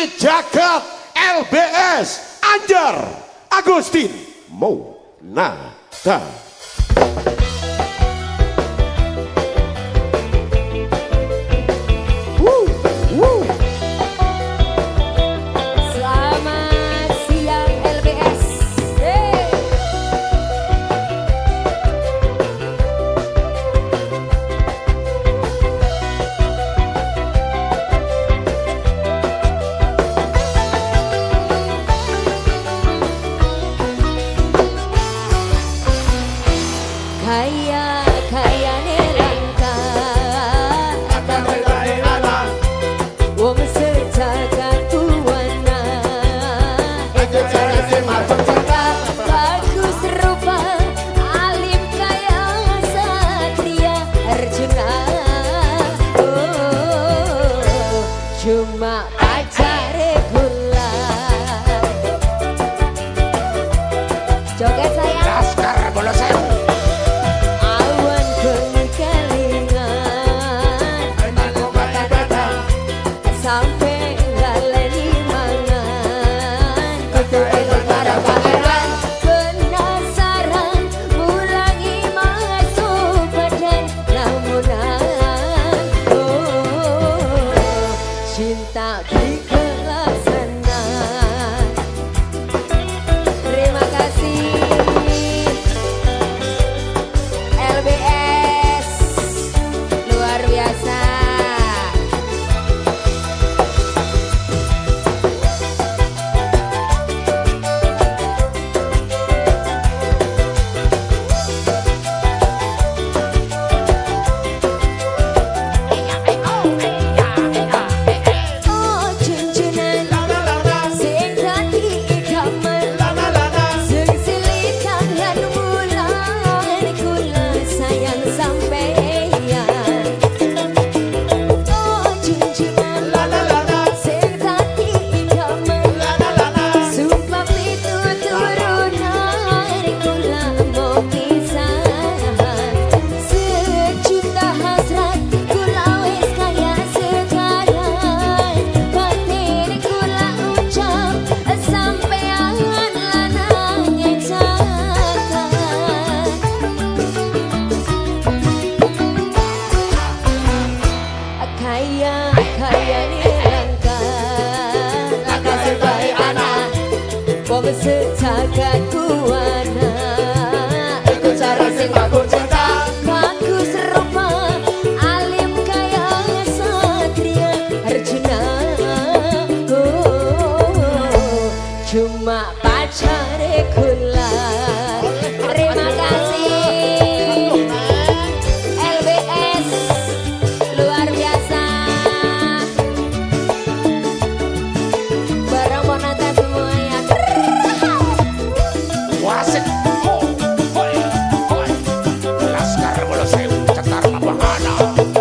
Nyanyi Jagat LBS Anjar Agustin Maunata. Cuma pacare gula. Joget sayang. Laskar bola sewu. Awan berkelingan. Aku kata-kata sampai ngaleni mangan. Kutu itu para pangeran. Penasaran mulangi masuk badan lamunan. Cinta di kelasanan. Terima kasih LBS luar biasa. Sejagat kuwana iku cara sing aku cinta. Bagus rupa alim kaya satria Arjuna. Cuma pacare kula. Terima kasih LBS luar biasa. Barang Monata semuanya. Wasik. Hoi. Laskar bola sewu cetar mabahana.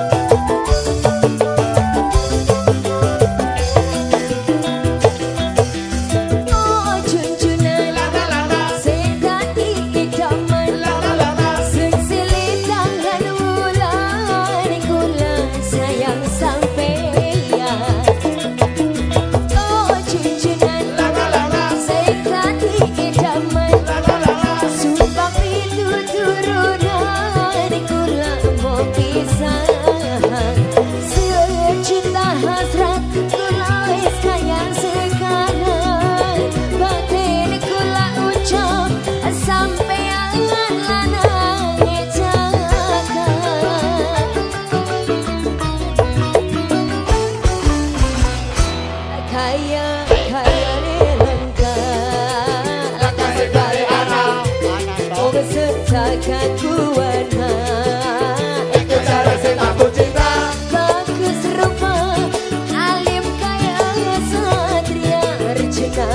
Sejagat kuwana iku cara sing aku cinta. Bagus rupa alim kaya satria Arjuna.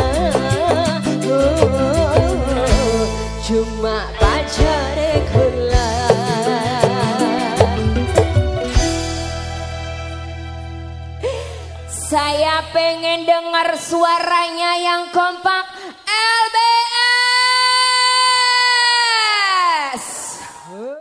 Cuma pacare kula. Saya pengen dengar suaranya yang kompak.